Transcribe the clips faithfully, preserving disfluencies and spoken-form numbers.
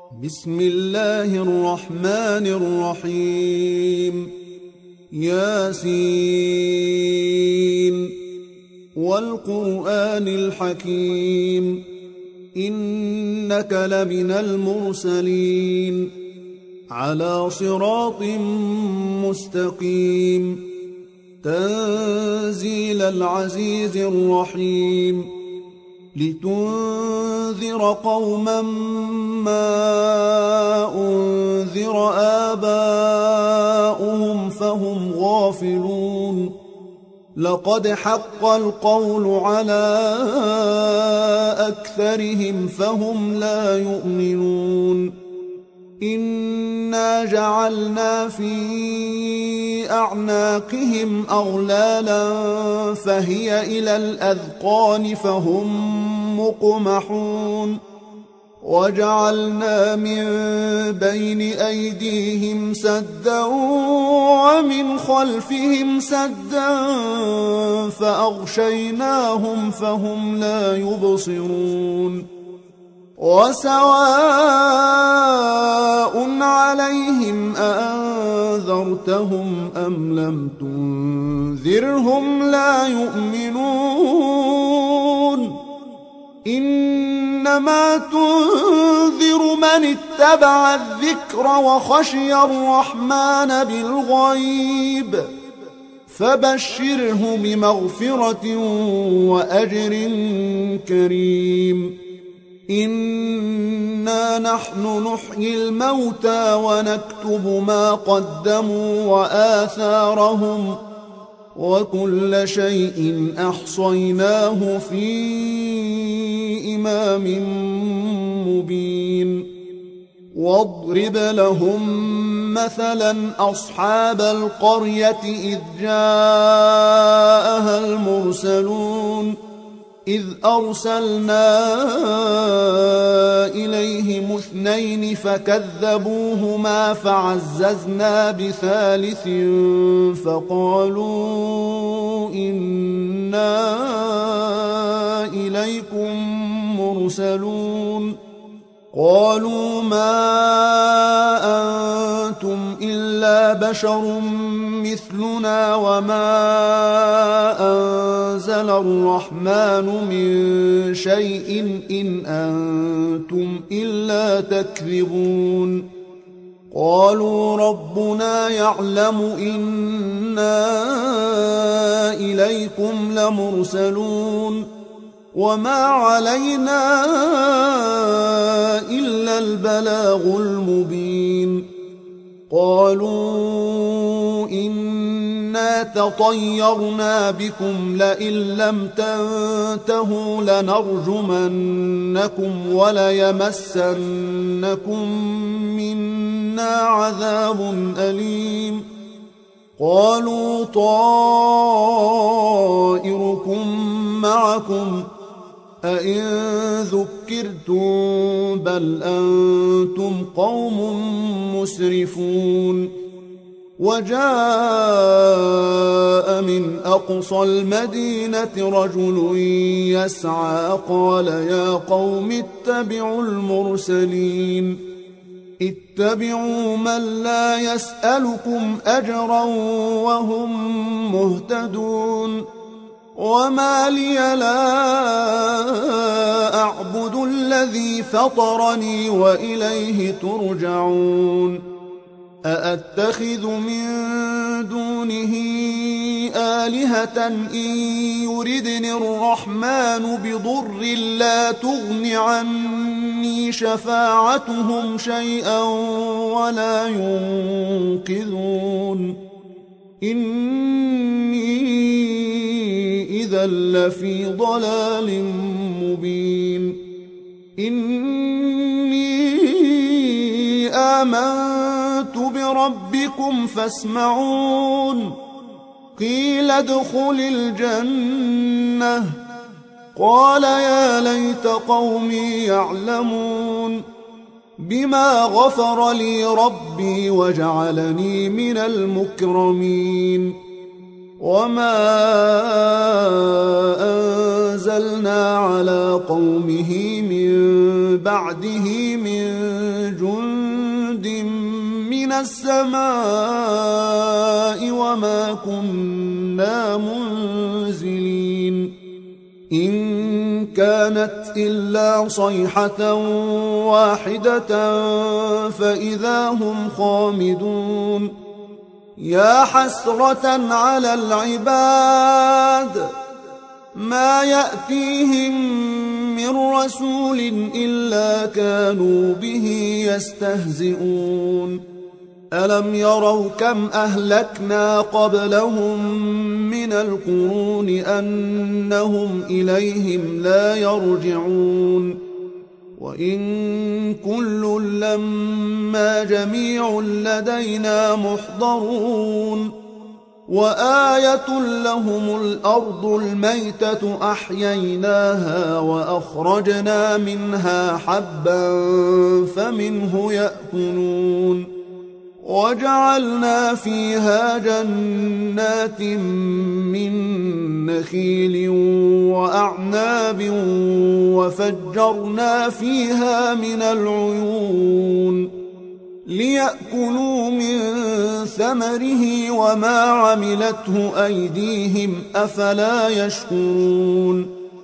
بسم الله الرحمن الرحيم. ياسين والقرآن الحكيم إنك لمن المرسلين على صراط مستقيم تنزيل العزيز الرحيم لتنذر قوما ما أنذر آباؤهم فهم غافلون. لقد حق القول على أكثرهم فهم لا يؤمنون. إنا جعلنا في أعناقهم أغلالا فهي إلى الأذقان فهم مقمحون. وجعلنا من بين أيديهم سدا ومن خلفهم سدا فأغشيناهم فهم لا يبصرون. وسواء عليهم أأنذرتهم أم لم تنذرهم لا يؤمنون. إنما تنذر من اتبع الذكر وخشي الرحمن بالغيب فبشره بمغفرة وأجر كريم. إنا نحن نحيي الموتى ونكتب ما قدموا وآثارهم وكل شيء أحصيناه في إمام مبين. واضرب لهم مثلا أصحاب القرية إذ جاءها المرسلون إذ أرسلنا إليهم اثنين فكذبوهما فعززنا بثالث فقالوا إنا إليكم مرسلون. قالوا ما أنتم إلا بشر مثلنا وما أنزل الرحمن من شيء إن أنتم إلا تكذبون. قالوا ربنا يعلم إنا إليكم لمرسلون وما علينا إلا البلاغ المبين. قالوا إنا تطيرنا بكم لئن لم تنتهوا لنرجمنكم وليمسنكم منا عذاب أليم. قالوا طائركم معكم أئن ذكرتم بل أنتم قوم مسرفون. وجاء من أقصى المدينة رجل يسعى قال يا قوم اتبعوا المرسلين اتبعوا من لا يسألكم أجرا وهم مهتدون. وما لي لا أعبد الذي فطرني وإليه ترجعون. أأتخذ من دونه آلهة إن يردني الرحمن بضر لا تغن عني شفاعتهم شيئا ولا ينقذون. إني إذا لفي ضلال مبين. إني آمنت بربكم فاسمعون. قيل ادخل الجنة قال يا ليت قومي يعلمون بما غفر لي ربي وجعلني من المكرمين. وما أنزلنا على قومه من بعده من بجند من السماء وما كنا منزلين إن كانت إلا صيحة واحدة فإذا هم خامدون يا حسرة على العباد ما يأتيهم من رسول إلا كانوا به يستهزئون ألم يروا كم أهلكنا قبلهم من القرون أنهم إليهم لا يرجعون وإن كل لما جميع لدينا محضرون وآية لهم الأرض الميتة أحييناها وأخرجنا منها حبا فمنه يأكلون وجعلنا فيها جنات من نخيل وأعناب وفجرنا فيها من العيون ليأكلوا من ثمره وما عملته أيديهم أفلا يشكرون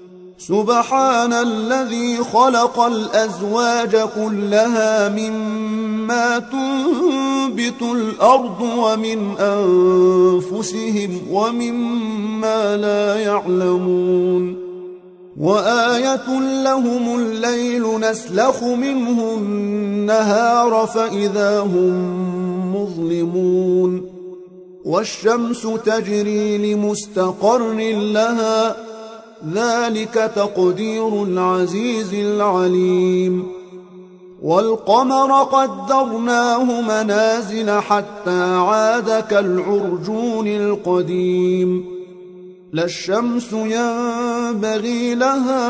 سبحان الذي خلق الأزواج كلها مما تنبت الأرض ومن أنفسهم ومما لا يعلمون وآية لهم الليل نسلخ منه النهار فإذا هم مظلمون والشمس تجري لمستقر لها ذلك تقدير العزيز العليم والقمر قدرناه منازل حتى عاد كالعرجون القديم لا الشمس ينبغي لها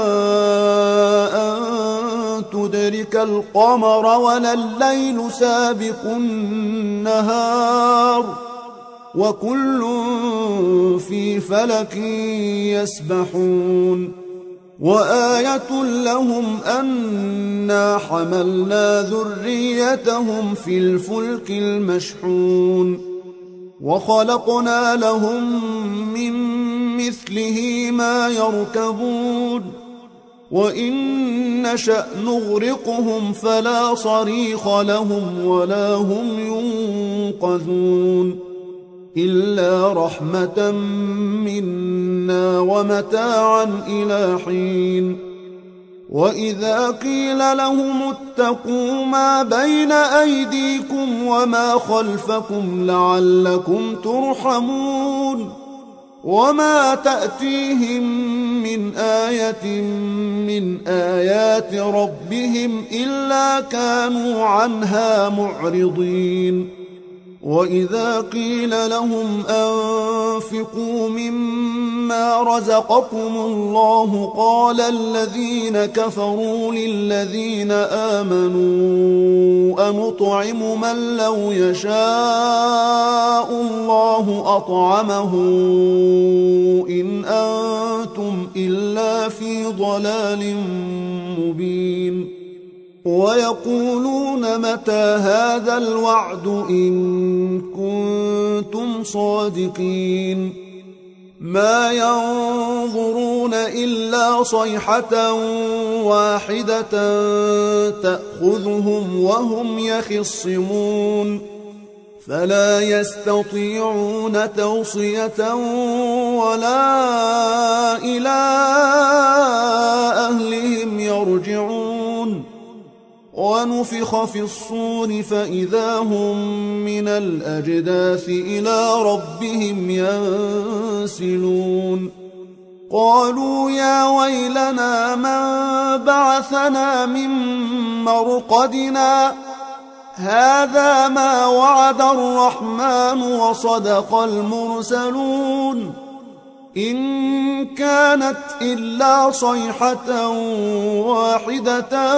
أن تدرك القمر ولا الليل سابق النهار وكل في فلك يسبحون وآية لهم أنا حملنا ذريتهم في الفلك المشحون وخلقنا لهم من مثله ما يركبون وإن نشأ نغرقهم فلا صريخ لهم ولا هم ينقذون إلا رحمة منا ومتاعا إلى حين وإذا قيل لهم اتقوا ما بين أيديكم وما خلفكم لعلكم ترحمون وما تأتيهم من آية من آيات ربهم إلا كانوا عنها معرضين وإذا قيل لهم أنفقوا مما رزقكم الله قال الذين كفروا للذين آمنوا أنطعم من لو يشاء الله أطعمه إن أنتم إلا في ضلال مبين ويقولون متى هذا الوعد إن كنتم صادقين ما ينظرون إلا صيحة واحدة تأخذهم وهم يخصمون فلا يستطيعون توصية ولا إلى أهلهم يرجعون ونفخ في الصور فإذا هم من الأجداث إلى ربهم ينسلون قالوا يا ويلنا من بعثنا من مرقدنا هذا ما وعد الرحمن وصدق المرسلون إن كانت إلا صيحة واحدة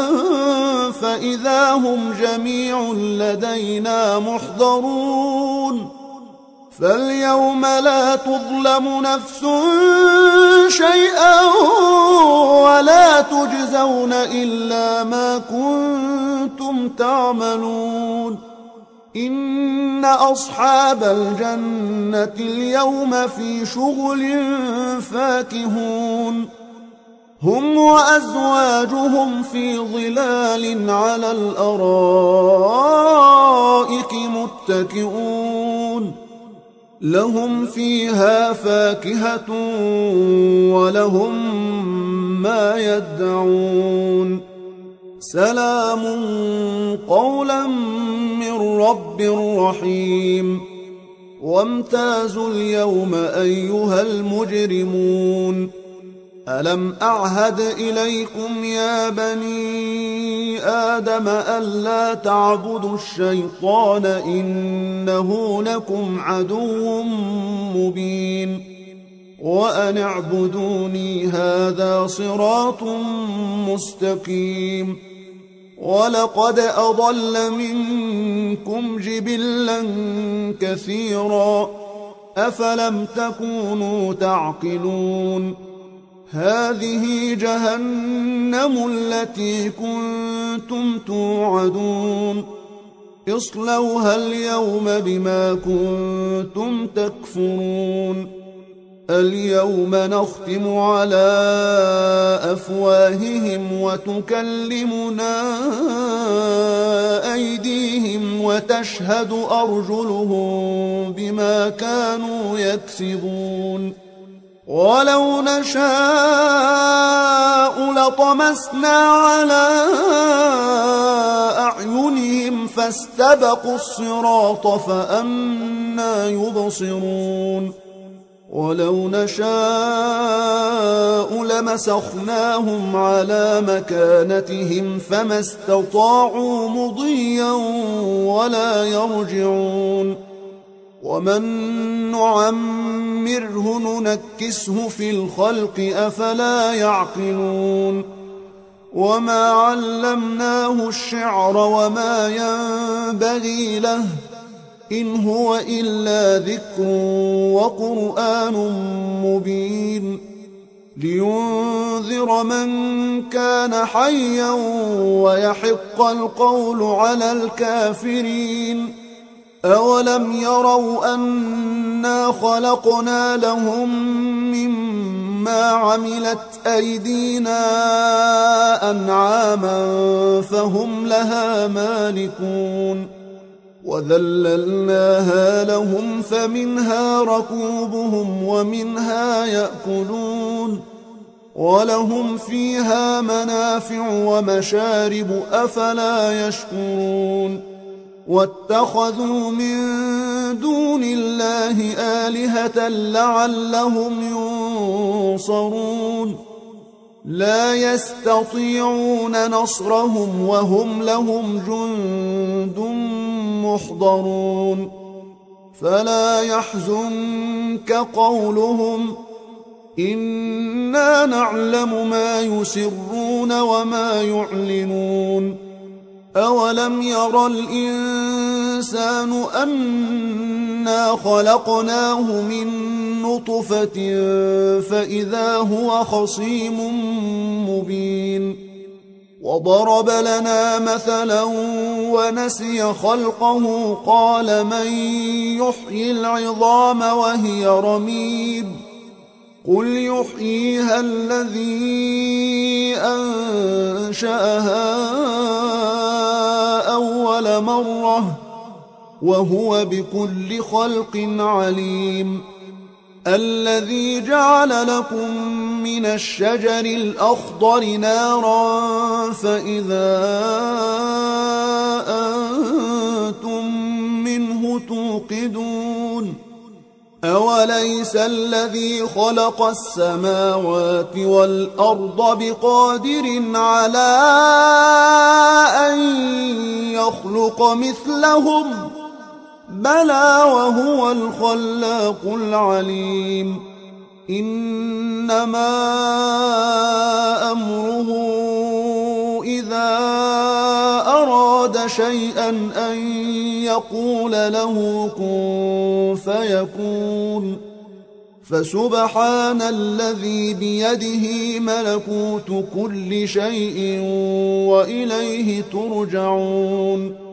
فإذا هم جميع لدينا محضرون فاليوم لا تظلم نفس شيئا ولا تجزون إلا ما كنتم تعملون. إن أصحاب الجنة اليوم في شغل فاكهون، هم وأزواجهم في ظلال على الأرائك متكئون، لهم فيها فاكهة ولهم ما يدعون. سلام قولا من رب رحيم. وامتازوا اليوم أيها المجرمون، ألم أعهد إليكم يا بني آدم ألا تعبدوا الشيطان إنه لكم عدو مبين، وأن اعبدوني هذا صراط مستقيم. ولقد أضل منكم جبلا كثيرا أفلم تكونوا تعقلون. هذه جهنم التي كنتم توعدون، اصلوها اليوم بما كنتم تكفرون. اليوم نختم على أفواههم وتكلمنا أيديهم وتشهد أرجلهم بما كانوا يكسبون. ولو نشاء لطمسنا على أعينهم فاستبقوا الصراط فأنى يبصرون. ولو نشاء لمسخناهم على مكانتهم فما استطاعوا مضيا ولا يرجعون. ومن نعمره ننكسه في الخلق أفلا يعقلون. وما علمناه الشعر وما ينبغي له إن هو إلا ذكر وقرآن مبين، لينذر من كان حيا ويحق القول على الكافرين. أولم يروا أنا خلقنا لهم مما عملت أيدينا أنعاما فهم لها مالكون، وذللناها لهم فمنها ركوبهم ومنها يأكلون، ولهم فيها منافع ومشارب أفلا يشكرون. واتخذوا من دون الله آلهة لعلهم ينصرون، لا يستطيعون نصرهم وهم لهم جند محضرون. فلا يحزنك قولهم إنا نعلم ما يسرون وما يعلنون. أولم ير الإنسان أنا خلقناه من نطفة فإذا هو خصيم مبين. وضرب لنا مثلا ونسي خلقه قال من يحيي العظام وهي رميم قل يحييها الذي أنشأها أول مرة وهو بكل خلق عليم. الذي جعل لكم من الشجر الأخضر نارا فإذا أنتم منه توقدون. أوليس الذي خلق السماوات والأرض بقادر على أن يخلق مثلهم بلى وهو الخلاق العليم. إنما أمره إذا أراد أراد شيئا أن يقول له كن فيكون فسبحان الذي بيده ملكوت كل شيء وإليه ترجعون